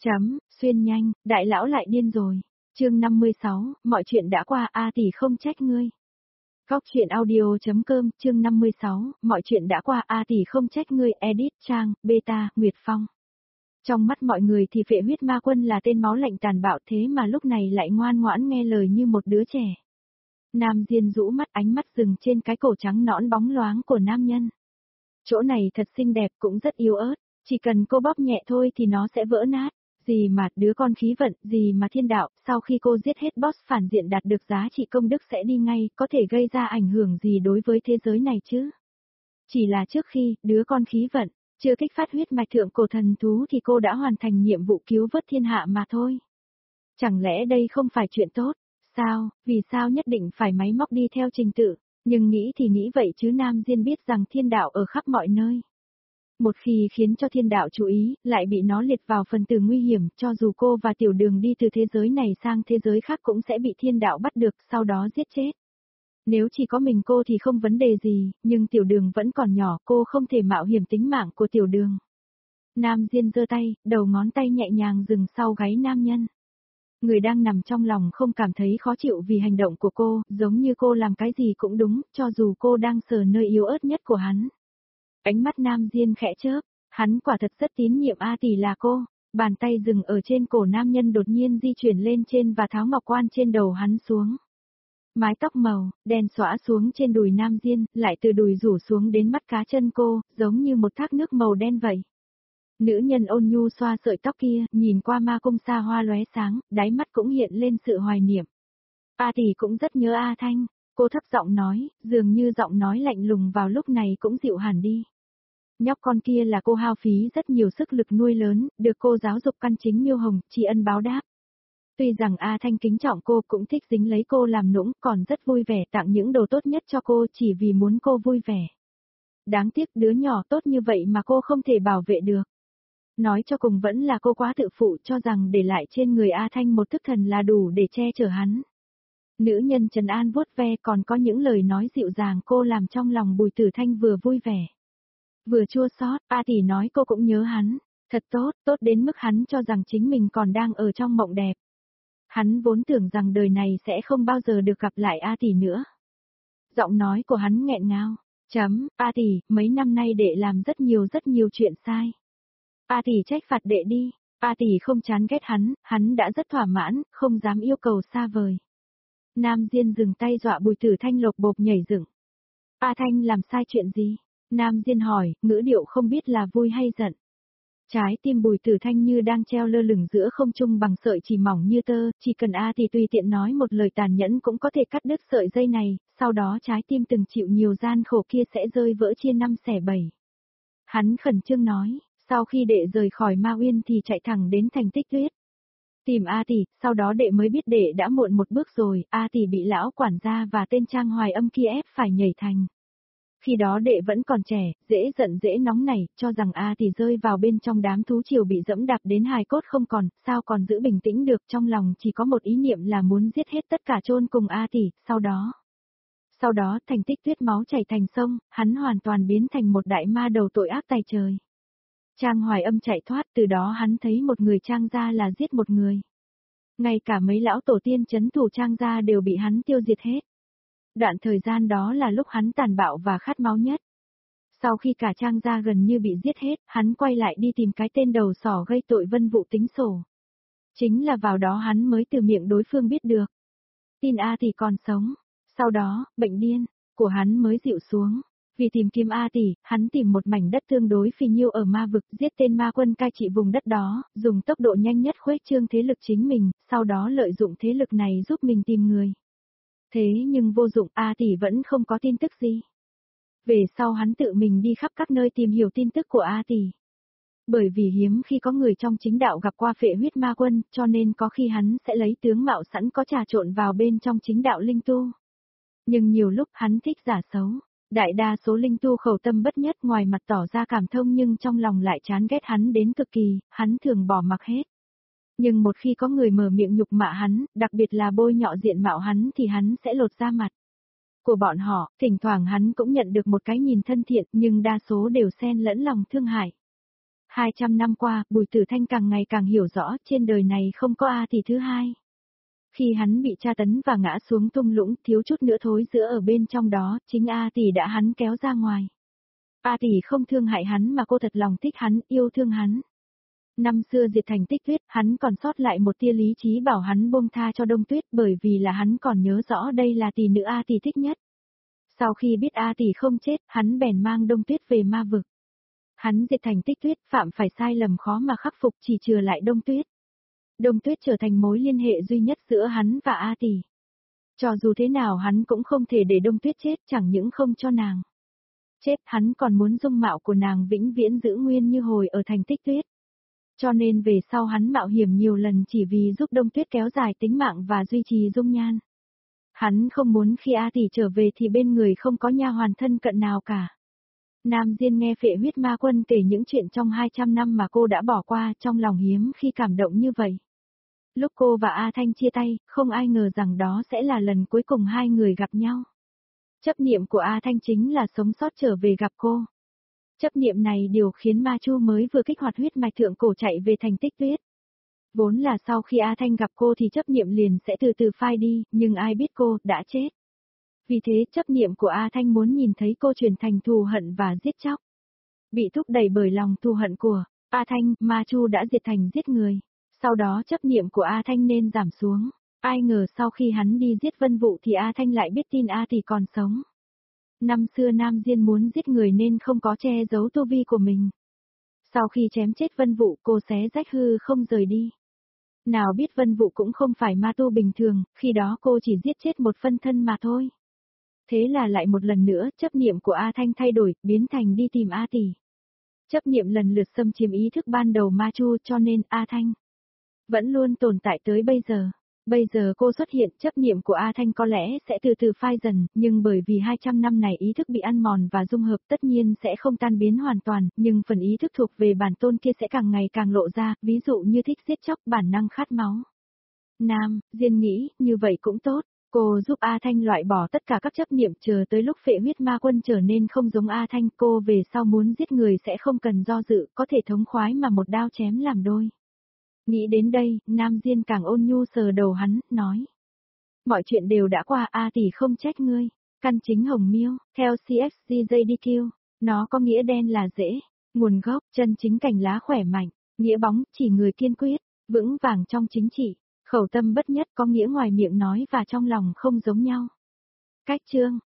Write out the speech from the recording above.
Xuyên nhanh, đại lão lại điên rồi. Chương 56, mọi chuyện đã qua, A tỷ không trách ngươi. Góc truyện audio.com, chương 56, mọi chuyện đã qua, A tỷ không trách ngươi, edit trang, beta, Nguyệt Phong. Trong mắt mọi người thì Phệ Huyết Ma Quân là tên máu lạnh tàn bạo, thế mà lúc này lại ngoan ngoãn nghe lời như một đứa trẻ. Nam Diên rũ mắt, ánh mắt dừng trên cái cổ trắng nõn bóng loáng của nam nhân. Chỗ này thật xinh đẹp, cũng rất yếu ớt, chỉ cần cô bóp nhẹ thôi thì nó sẽ vỡ nát. Gì mà đứa con khí vận, gì mà thiên đạo, sau khi cô giết hết boss phản diện đạt được giá trị công đức sẽ đi ngay, có thể gây ra ảnh hưởng gì đối với thế giới này chứ? Chỉ là trước khi, đứa con khí vận, chưa kích phát huyết mạch thượng cổ thần thú thì cô đã hoàn thành nhiệm vụ cứu vớt thiên hạ mà thôi. Chẳng lẽ đây không phải chuyện tốt? Sao, vì sao nhất định phải máy móc đi theo trình tự? Nhưng nghĩ thì nghĩ vậy chứ Nam Diên biết rằng thiên đạo ở khắp mọi nơi. Một khi khiến cho thiên đạo chú ý, lại bị nó liệt vào phần tử nguy hiểm, cho dù cô và Tiểu Đường đi từ thế giới này sang thế giới khác cũng sẽ bị thiên đạo bắt được, sau đó giết chết. Nếu chỉ có mình cô thì không vấn đề gì, nhưng Tiểu Đường vẫn còn nhỏ, cô không thể mạo hiểm tính mạng của Tiểu Đường. Nam Diên giơ tay, đầu ngón tay nhẹ nhàng dừng sau gáy nam nhân. Người đang nằm trong lòng không cảm thấy khó chịu vì hành động của cô, giống như cô làm cái gì cũng đúng, cho dù cô đang sờ nơi yếu ớt nhất của hắn. Ánh mắt Nam Diên khẽ chớp, hắn quả thật rất tín nhiệm A tỷ là cô, bàn tay dừng ở trên cổ nam nhân đột nhiên di chuyển lên trên và tháo ngọc quan trên đầu hắn xuống. Mái tóc màu, đen xõa xuống trên đùi Nam Diên, lại từ đùi rủ xuống đến mắt cá chân cô, giống như một thác nước màu đen vậy. Nữ nhân ôn nhu xoa sợi tóc kia, nhìn qua ma cung xa hoa lóe sáng, đáy mắt cũng hiện lên sự hoài niệm. A tỷ cũng rất nhớ A Thanh, cô thấp giọng nói, dường như giọng nói lạnh lùng vào lúc này cũng dịu hẳn đi. Nhóc con kia là cô hao phí rất nhiều sức lực nuôi lớn, được cô giáo dục căn chính Miêu Hồng, tri ân báo đáp. Tuy rằng A Thanh kính trọng cô cũng thích dính lấy cô làm nũng, còn rất vui vẻ tặng những đồ tốt nhất cho cô chỉ vì muốn cô vui vẻ. Đáng tiếc đứa nhỏ tốt như vậy mà cô không thể bảo vệ được. Nói cho cùng vẫn là cô quá tự phụ cho rằng để lại trên người A Thanh một thức thần là đủ để che chở hắn. Nữ nhân trấn an vuốt ve còn có những lời nói dịu dàng cô làm trong lòng Bùi Tử Thanh vừa vui vẻ. Vừa chua xót, A tỷ nói cô cũng nhớ hắn, thật tốt, tốt đến mức hắn cho rằng chính mình còn đang ở trong mộng đẹp. Hắn vốn tưởng rằng đời này sẽ không bao giờ được gặp lại A tỷ nữa. Giọng nói của hắn nghẹn ngào, A tỷ, mấy năm nay đệ làm rất nhiều chuyện sai. A tỷ trách phạt đệ đi, A tỷ không chán ghét hắn đã rất thỏa mãn, không dám yêu cầu xa vời. Nam Diên dừng tay dọa Bùi Tử Thanh lột bột nhảy dựng. A Thanh làm sai chuyện gì? Nam Diên hỏi, ngữ điệu không biết là vui hay giận. Trái tim Bùi Tử Thanh như đang treo lơ lửng giữa không trung bằng sợi chỉ mỏng như tơ, chỉ cần A thì tùy tiện nói một lời tàn nhẫn cũng có thể cắt đứt sợi dây này, sau đó trái tim từng chịu nhiều gian khổ kia sẽ rơi vỡ chia 5 xẻ 7. Hắn khẩn trương nói, sau khi đệ rời khỏi Ma Uyên thì chạy thẳng đến thành Tích Tuyết. Tìm A tỷ, sau đó đệ mới biết đệ đã muộn một bước rồi, A tỷ bị lão quản gia và tên Trang Hoài Âm kia ép phải nhảy thành. Khi đó đệ vẫn còn trẻ, dễ giận dễ nóng nảy, cho rằng A tỷ rơi vào bên trong đám thú triều bị dẫm đạp đến hài cốt không còn, sao còn giữ bình tĩnh được, trong lòng chỉ có một ý niệm là muốn giết hết tất cả chôn cùng A tỷ, sau đó thành Tích Tuyết máu chảy thành sông, hắn hoàn toàn biến thành một đại ma đầu tội ác tày trời. Trang Hoài Âm chạy thoát, từ đó hắn thấy một người Trang gia là giết một người. Ngay cả mấy lão tổ tiên trấn thủ Trang gia đều bị hắn tiêu diệt hết. Đoạn thời gian đó là lúc hắn tàn bạo và khát máu nhất. Sau khi cả Trang gia gần như bị giết hết, hắn quay lại đi tìm cái tên đầu sỏ gây tội Vân Vụ tính sổ. Chính là vào đó hắn mới từ miệng đối phương biết được. Tin A tỷ còn sống. Sau đó, bệnh điên của hắn mới dịu xuống. Vì tìm kiếm A tỷ, hắn tìm một mảnh đất tương đối phi nhiêu ở ma vực, giết tên ma quân cai trị vùng đất đó, dùng tốc độ nhanh nhất khuếch trương thế lực chính mình, sau đó lợi dụng thế lực này giúp mình tìm người. Thế nhưng vô dụng, A tỷ vẫn không có tin tức gì. Về sau hắn tự mình đi khắp các nơi tìm hiểu tin tức của A tỷ. Bởi vì hiếm khi có người trong chính đạo gặp qua Phệ Huyết Ma Quân, cho nên có khi hắn sẽ lấy tướng mạo sẵn có trà trộn vào bên trong chính đạo linh tu. Nhưng nhiều lúc hắn thích giả xấu. Đại đa số linh tu khẩu tâm bất nhất, ngoài mặt tỏ ra cảm thông nhưng trong lòng lại chán ghét hắn đến cực kỳ, hắn thường bỏ mặc hết. Nhưng một khi có người mở miệng nhục mạ hắn, đặc biệt là bôi nhọ diện mạo hắn thì hắn sẽ lột ra mặt của bọn họ, thỉnh thoảng hắn cũng nhận được một cái nhìn thân thiện nhưng đa số đều xen lẫn lòng thương hại. 200 năm qua, Bùi Tử Thanh càng ngày càng hiểu rõ trên đời này không có A tỷ thứ hai. Khi hắn bị tra tấn và ngã xuống thung lũng thiếu chút nữa thối giữa ở bên trong đó, chính A tỷ đã hắn kéo ra ngoài. A tỷ không thương hại hắn mà cô thật lòng thích hắn, yêu thương hắn. Năm xưa diệt thành Tích Tuyết, hắn còn sót lại một tia lý trí bảo hắn buông tha cho Đông Tuyết bởi vì là hắn còn nhớ rõ đây là tỷ nữ A tỷ thích nhất. Sau khi biết A tỷ không chết, hắn bèn mang Đông Tuyết về ma vực. Hắn diệt thành Tích Tuyết, phạm phải sai lầm khó mà khắc phục chỉ chừa lại Đông Tuyết. Đông Tuyết trở thành mối liên hệ duy nhất giữa hắn và A tỷ. Cho dù thế nào hắn cũng không thể để Đông Tuyết chết, chẳng những không cho nàng chết, hắn còn muốn dung mạo của nàng vĩnh viễn giữ nguyên như hồi ở thành Tích Tuyết. Cho nên về sau hắn mạo hiểm nhiều lần chỉ vì giúp Đông Tuyết kéo dài tính mạng và duy trì dung nhan. Hắn không muốn khi A tỷ trở về thì bên người không có nha hoàn thân cận nào cả. Nam Diên nghe Phệ Huyết Ma Quân kể những chuyện trong 200 năm mà cô đã bỏ qua, trong lòng hiếm khi cảm động như vậy. Lúc cô và A Thanh chia tay, không ai ngờ rằng đó sẽ là lần cuối cùng hai người gặp nhau. Chấp niệm của A Thanh chính là sống sót trở về gặp cô. Chấp niệm này điều khiến Ma Chu mới vừa kích hoạt huyết mạch thượng cổ chạy về thành Tích Tuyết. Vốn là sau khi A Thanh gặp cô thì chấp niệm liền sẽ từ từ phai đi, nhưng ai biết cô đã chết. Vì thế chấp niệm của A Thanh muốn nhìn thấy cô chuyển thành thù hận và giết chóc. Bị thúc đẩy bởi lòng thù hận của A Thanh, Ma Chu đã diệt thành giết người. Sau đó chấp niệm của A Thanh nên giảm xuống. Ai ngờ sau khi hắn đi giết Vân Vũ thì A Thanh lại biết tin A tỷ còn sống. Năm xưa Nam Diên muốn giết người nên không có che giấu tu vi của mình. Sau khi chém chết Vân Vũ cô xé rách hư không rời đi. Nào biết Vân Vũ cũng không phải ma tu bình thường, khi đó cô chỉ giết chết một phân thân mà thôi. Thế là lại một lần nữa chấp niệm của A Thanh thay đổi, biến thành đi tìm A tỷ. Chấp niệm lần lượt xâm chiếm ý thức ban đầu Ma Chu cho nên A Thanh vẫn luôn tồn tại tới bây giờ. Bây giờ cô xuất hiện, chấp niệm của A Thanh có lẽ sẽ từ từ phai dần, nhưng bởi vì 200 năm này ý thức bị ăn mòn và dung hợp tất nhiên sẽ không tan biến hoàn toàn, nhưng phần ý thức thuộc về bản tôn kia sẽ càng ngày càng lộ ra, ví dụ như thích giết chóc, bản năng khát máu. Nam, Diên nghĩ, như vậy cũng tốt. Cô giúp A Thanh loại bỏ tất cả các chấp niệm chờ tới lúc Phệ Huyết Ma Quân trở nên không giống A Thanh, cô về sau muốn giết người sẽ không cần do dự, có thể thống khoái mà một đao chém làm đôi. Nghĩ đến đây, Nam Diên càng ôn nhu sờ đầu hắn, nói. Mọi chuyện đều đã qua, A tỷ không trách ngươi. Căn chính hồng miêu, theo CFCJDQ, nó có nghĩa đen là dễ, nguồn gốc, chân chính cành lá khỏe mạnh, nghĩa bóng, chỉ người kiên quyết, vững vàng trong chính trị, khẩu tâm bất nhất có nghĩa ngoài miệng nói và trong lòng không giống nhau. Cách chương